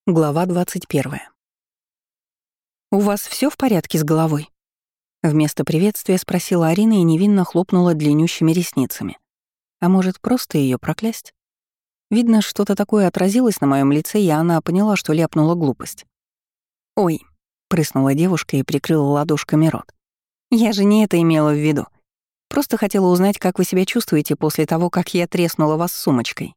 Глава 21. «У вас все в порядке с головой?» Вместо приветствия спросила Арина и невинно хлопнула длиннющими ресницами. А может, просто ее проклясть? Видно, что-то такое отразилось на моем лице, и она поняла, что ляпнула глупость. «Ой», — прыснула девушка и прикрыла ладошками рот. «Я же не это имела в виду. Просто хотела узнать, как вы себя чувствуете после того, как я треснула вас сумочкой».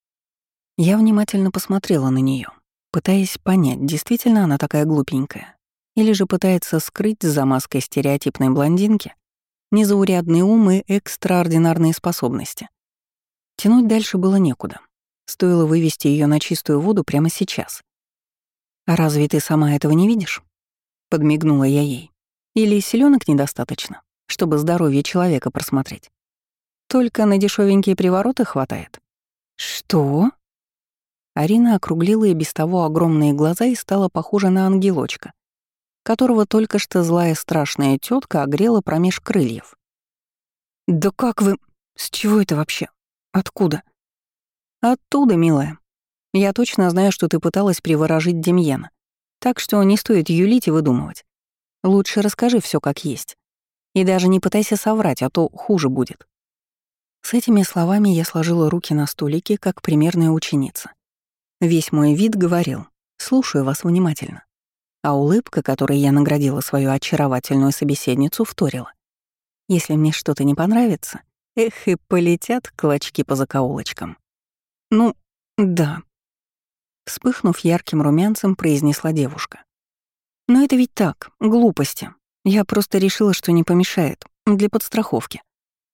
Я внимательно посмотрела на нее, пытаясь понять, действительно она такая глупенькая, или же пытается скрыть за маской стереотипной блондинки незаурядный ум и экстраординарные способности. Тянуть дальше было некуда. Стоило вывести ее на чистую воду прямо сейчас. «А разве ты сама этого не видишь?» — подмигнула я ей. «Или силёнок недостаточно, чтобы здоровье человека просмотреть? Только на дешевенькие привороты хватает». «Что?» Арина округлила и без того огромные глаза и стала похожа на ангелочка, которого только что злая страшная тетка огрела промеж крыльев. «Да как вы... С чего это вообще? Откуда?» «Оттуда, милая. Я точно знаю, что ты пыталась приворожить Демьена, так что не стоит юлить и выдумывать. Лучше расскажи все как есть. И даже не пытайся соврать, а то хуже будет». С этими словами я сложила руки на столике, как примерная ученица. Весь мой вид говорил: «Слушаю вас внимательно». А улыбка, которой я наградила свою очаровательную собеседницу, вторила: «Если мне что-то не понравится, эх, и полетят клочки по закоулочкам». «Ну, да», — вспыхнув ярким румянцем, произнесла девушка. «Но это ведь так, глупости. Я просто решила, что не помешает, для подстраховки».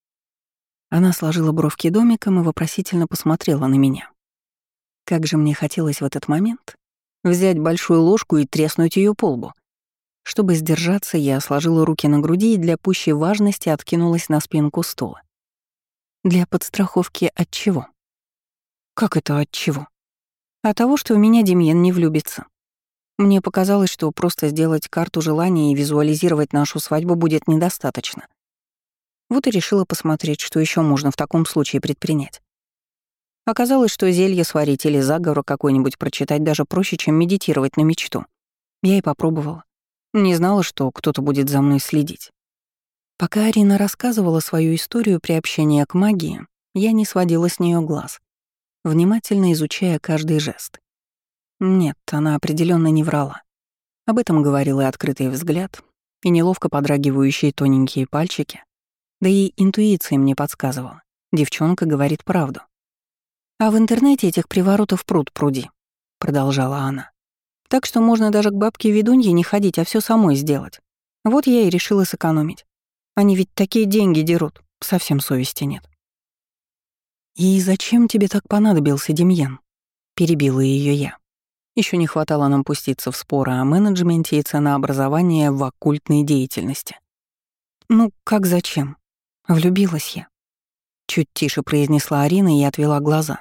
Она сложила бровки домиком и вопросительно посмотрела на меня. Как же мне хотелось в этот момент взять большую ложку и треснуть ее по лбу. Чтобы сдержаться, я сложила руки на груди и для пущей важности откинулась на спинку стула. Для подстраховки от чего? Как это от чего? От того, что у меня Демьян не влюбится. Мне показалось, что просто сделать карту желаний и визуализировать нашу свадьбу будет недостаточно. Вот и решила посмотреть, что еще можно в таком случае предпринять. Оказалось, что зелье сварить или заговор какой-нибудь прочитать даже проще, чем медитировать на мечту. Я и попробовала. Не знала, что кто-то будет за мной следить. Пока Арина рассказывала свою историю приобщения к магии, я не сводила с нее глаз, внимательно изучая каждый жест. Нет, она определенно не врала. Об этом говорил и открытый взгляд, и неловко подрагивающие тоненькие пальчики, да и интуиция мне подсказывала. Девчонка говорит правду. «А в интернете этих приворотов пруд-пруди», — продолжала она. «Так что можно даже к бабке-ведунье не ходить, а все самой сделать. Вот я и решила сэкономить. Они ведь такие деньги дерут, совсем совести нет». «И зачем тебе так понадобился Демьян?» — перебила ее я. Еще не хватало нам пуститься в споры о менеджменте и ценообразовании в оккультной деятельности. «Ну, как зачем? Влюбилась я», — чуть тише произнесла Арина и отвела глаза.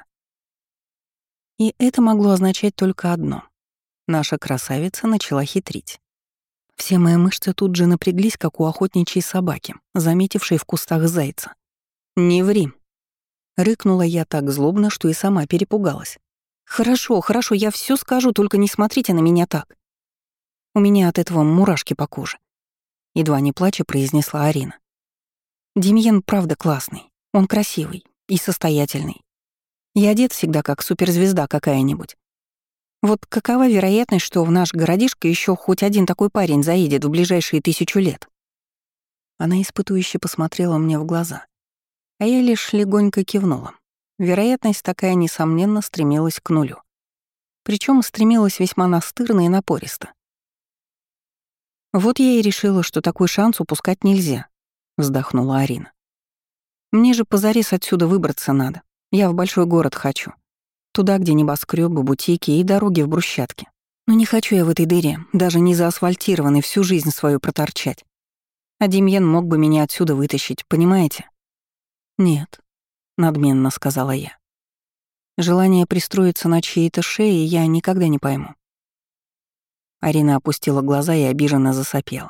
И это могло означать только одно. Наша красавица начала хитрить. Все мои мышцы тут же напряглись, как у охотничьей собаки, заметившей в кустах зайца. «Не ври!» Рыкнула я так злобно, что и сама перепугалась. «Хорошо, хорошо, я все скажу, только не смотрите на меня так. У меня от этого мурашки по коже», — едва не плача произнесла Арина. «Демьян правда классный, он красивый и состоятельный. И одет всегда как суперзвезда какая-нибудь. Вот какова вероятность, что в наш городишко еще хоть один такой парень заедет в ближайшие 1000 лет?» Она испытующе посмотрела мне в глаза, а я лишь легонько кивнула. Вероятность такая, несомненно, стремилась к нулю. Причем стремилась весьма настырно и напористо. «Вот я и решила, что такой шанс упускать нельзя», — вздохнула Арина. «Мне же позарез отсюда выбраться надо. Я в большой город хочу. Туда, где небоскрёбы, бутики и дороги в брусчатке. Но не хочу я в этой дыре, даже не заасфальтированной, всю жизнь свою проторчать. А Демьян мог бы меня отсюда вытащить, понимаете?» «Нет», — надменно сказала я. «Желание пристроиться на чьей-то шее я никогда не пойму». Арина опустила глаза и обиженно засопела.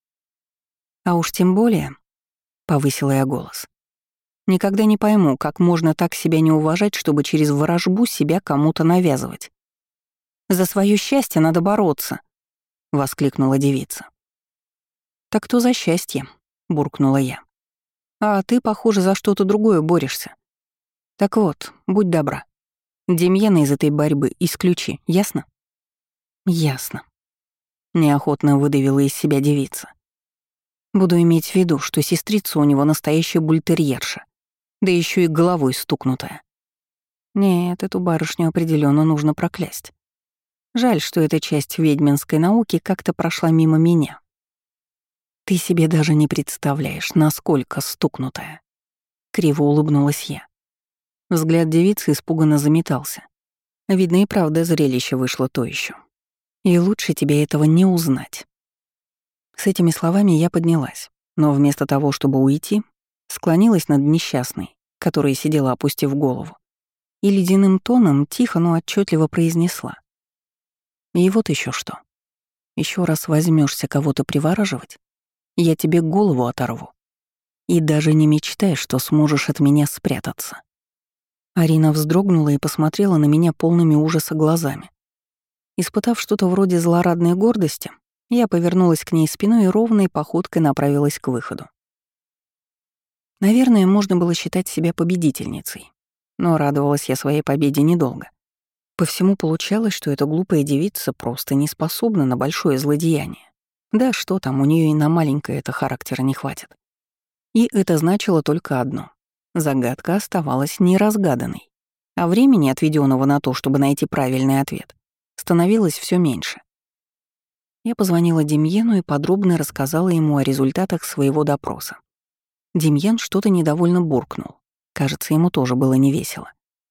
«А уж тем более», — повысила я голос, «никогда не пойму, как можно так себя не уважать, чтобы через ворожбу себя кому-то навязывать. За свое счастье надо бороться!» — воскликнула девица. «Так кто за счастье?» — буркнула я. «А ты, похоже, за что-то другое борешься. Так вот, будь добра. Демьена из этой борьбы исключи, ясно?» «Ясно», — неохотно выдавила из себя девица. «Буду иметь в виду, что сестрица у него настоящая бультерьерша, да еще и головой стукнутая. Нет, эту барышню определенно нужно проклясть. Жаль, что эта часть ведьминской науки как-то прошла мимо меня. Ты себе даже не представляешь, насколько стукнутая». Криво улыбнулась я. Взгляд девицы испуганно заметался. Видно, и правда зрелище вышло то еще. И лучше тебе этого не узнать. С этими словами я поднялась, но вместо того, чтобы уйти, склонилась над несчастной, которая сидела, опустив голову, и ледяным тоном тихо, но отчетливо произнесла: «И вот еще что. Еще раз возьмешься кого-то привораживать, я тебе голову оторву. И даже не мечтай, что сможешь от меня спрятаться». Арина вздрогнула и посмотрела на меня полными ужаса глазами. Испытав что-то вроде злорадной гордости, я повернулась к ней спиной и ровной походкой направилась к выходу. Наверное, можно было считать себя победительницей, но радовалась я своей победе недолго. По всему получалось, что эта глупая девица просто не способна на большое злодеяние. Да что там, у нее и на маленькое это характера не хватит. И это значило только одно. Загадка оставалась неразгаданной, а времени, отведенного на то, чтобы найти правильный ответ, становилось все меньше. Я позвонила Демьену и подробно рассказала ему о результатах своего допроса. Демьен что-то недовольно буркнул. Кажется, ему тоже было невесело.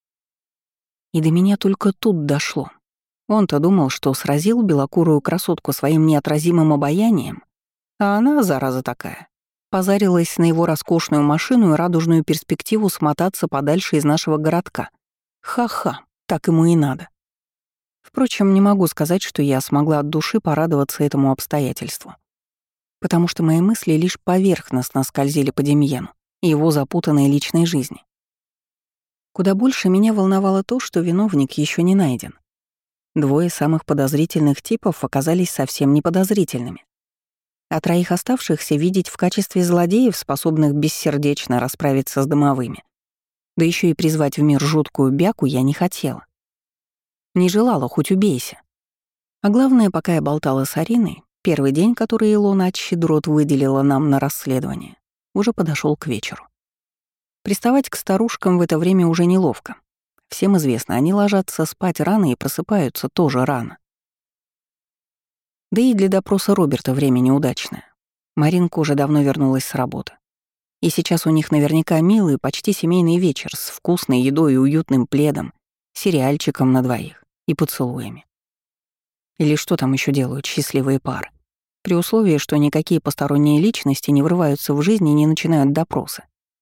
И до меня только тут дошло. Он-то думал, что сразил белокурую красотку своим неотразимым обаянием, а она, зараза такая, позарилась на его роскошную машину и радужную перспективу смотаться подальше из нашего городка. Ха-ха, так ему и надо. Впрочем, не могу сказать, что я смогла от души порадоваться этому обстоятельству, потому что мои мысли лишь поверхностно скользили по Демьену и его запутанной личной жизни. Куда больше меня волновало то, что виновник еще не найден. Двое самых подозрительных типов оказались совсем не подозрительными. А троих оставшихся видеть в качестве злодеев, способных бессердечно расправиться с домовыми, да еще и призвать в мир жуткую бяку, я не хотела. Не желала, хоть убейся. А главное, пока я болтала с Ариной, первый день, который Илона от щедрот выделила нам на расследование, уже подошел к вечеру. Приставать к старушкам в это время уже неловко. Всем известно, они ложатся спать рано и просыпаются тоже рано. Да и для допроса Роберта время неудачное. Маринка уже давно вернулась с работы. И сейчас у них наверняка милый, почти семейный вечер с вкусной едой и уютным пледом, сериальчиком на двоих и поцелуями. Или что там еще делают счастливые пары, при условии, что никакие посторонние личности не врываются в жизнь и не начинают допросы.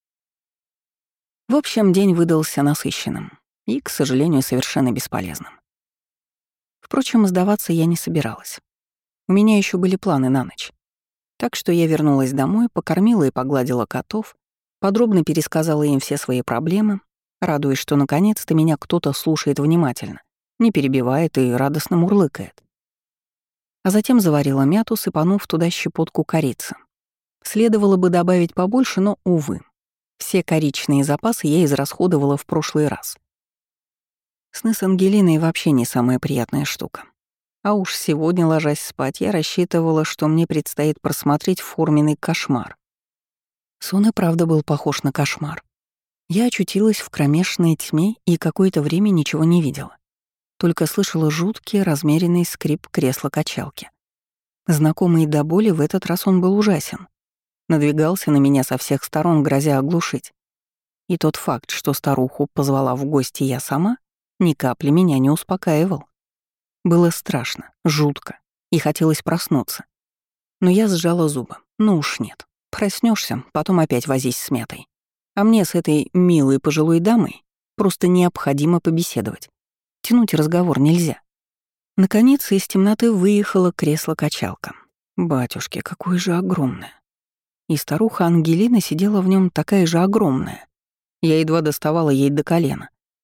В общем, день выдался насыщенным и, к сожалению, совершенно бесполезным. Впрочем, сдаваться я не собиралась. У меня еще были планы на ночь. Так что я вернулась домой, покормила и погладила котов, подробно пересказала им все свои проблемы, радуясь, что наконец-то меня кто-то слушает внимательно, не перебивает и радостно мурлыкает. А затем заварила мяту, сыпанув туда щепотку корицы. Следовало бы добавить побольше, но, увы, все коричные запасы я израсходовала в прошлый раз. Сны с Ангелиной вообще не самая приятная штука. А уж сегодня, ложась спать, я рассчитывала, что мне предстоит просмотреть форменный кошмар. Сон и правда был похож на кошмар. Я очутилась в кромешной тьме и какое-то время ничего не видела. Только слышала жуткий, размеренный скрип кресла-качалки. Знакомый до боли, в этот раз он был ужасен. Надвигался на меня со всех сторон, грозя оглушить. И тот факт, что старуху позвала в гости я сама, ни капли меня не успокаивал. Было страшно, жутко, и хотелось проснуться. Но я сжала зубы. Ну уж нет. Проснешься, потом опять возись с мятой. А мне с этой милой пожилой дамой просто необходимо побеседовать. Тянуть разговор нельзя. Наконец из темноты выехало кресло-качалка. Батюшки, какое же огромное. И старуха Ангелина сидела в нем такая же огромная. Я едва доставала ей до колена.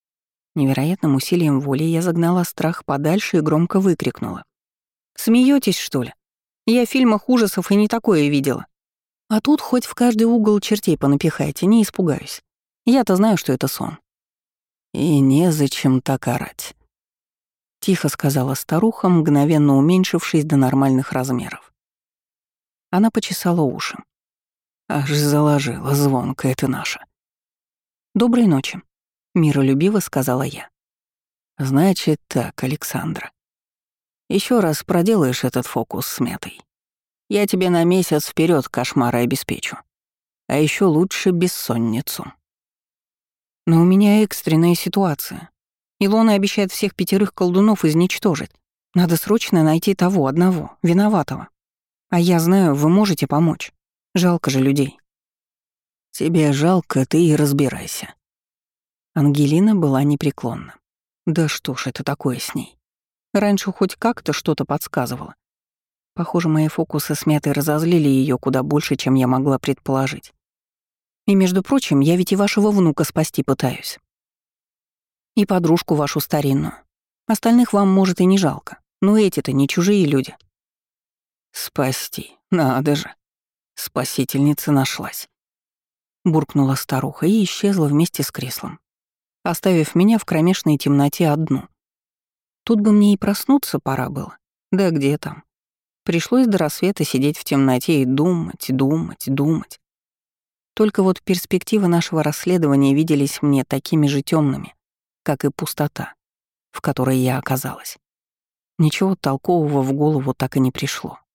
Невероятным усилием воли я загнала страх подальше и громко выкрикнула. «Смеетесь, что ли? Я в фильмах ужасов и не такое видела. А тут хоть в каждый угол чертей понапихайте, не испугаюсь. Я-то знаю, что это сон». «И незачем так орать», — тихо сказала старуха, мгновенно уменьшившись до нормальных размеров. Она почесала уши. «Аж заложила, звонкая ты наша». «Доброй ночи», — миролюбиво сказала я. «Значит так, Александра. Еще раз проделаешь этот фокус с мятой. Я тебе на месяц вперед кошмары обеспечу. А еще лучше бессонницу». «Но у меня экстренная ситуация. Илона обещает всех 5 колдунов изничтожить. Надо срочно найти того одного, виноватого. А я знаю, вы можете помочь. Жалко же людей». «Тебе жалко, ты и разбирайся». Ангелина была непреклонна. Да что ж это такое с ней? Раньше хоть как-то что-то подсказывало. Похоже, мои фокусы с мятой разозлили ее куда больше, чем я могла предположить. И, между прочим, я ведь и вашего внука спасти пытаюсь. И подружку вашу старинную. Остальных вам, может, и не жалко. Но эти-то не чужие люди. «Спасти, надо же. Спасительница нашлась», — буркнула старуха и исчезла вместе с креслом, оставив меня в кромешной темноте одну. Тут бы мне и проснуться пора было. Да где там? Пришлось до рассвета сидеть в темноте и думать. Только вот перспективы нашего расследования виделись мне такими же темными, как и пустота, в которой я оказалась. Ничего толкового в голову так и не пришло.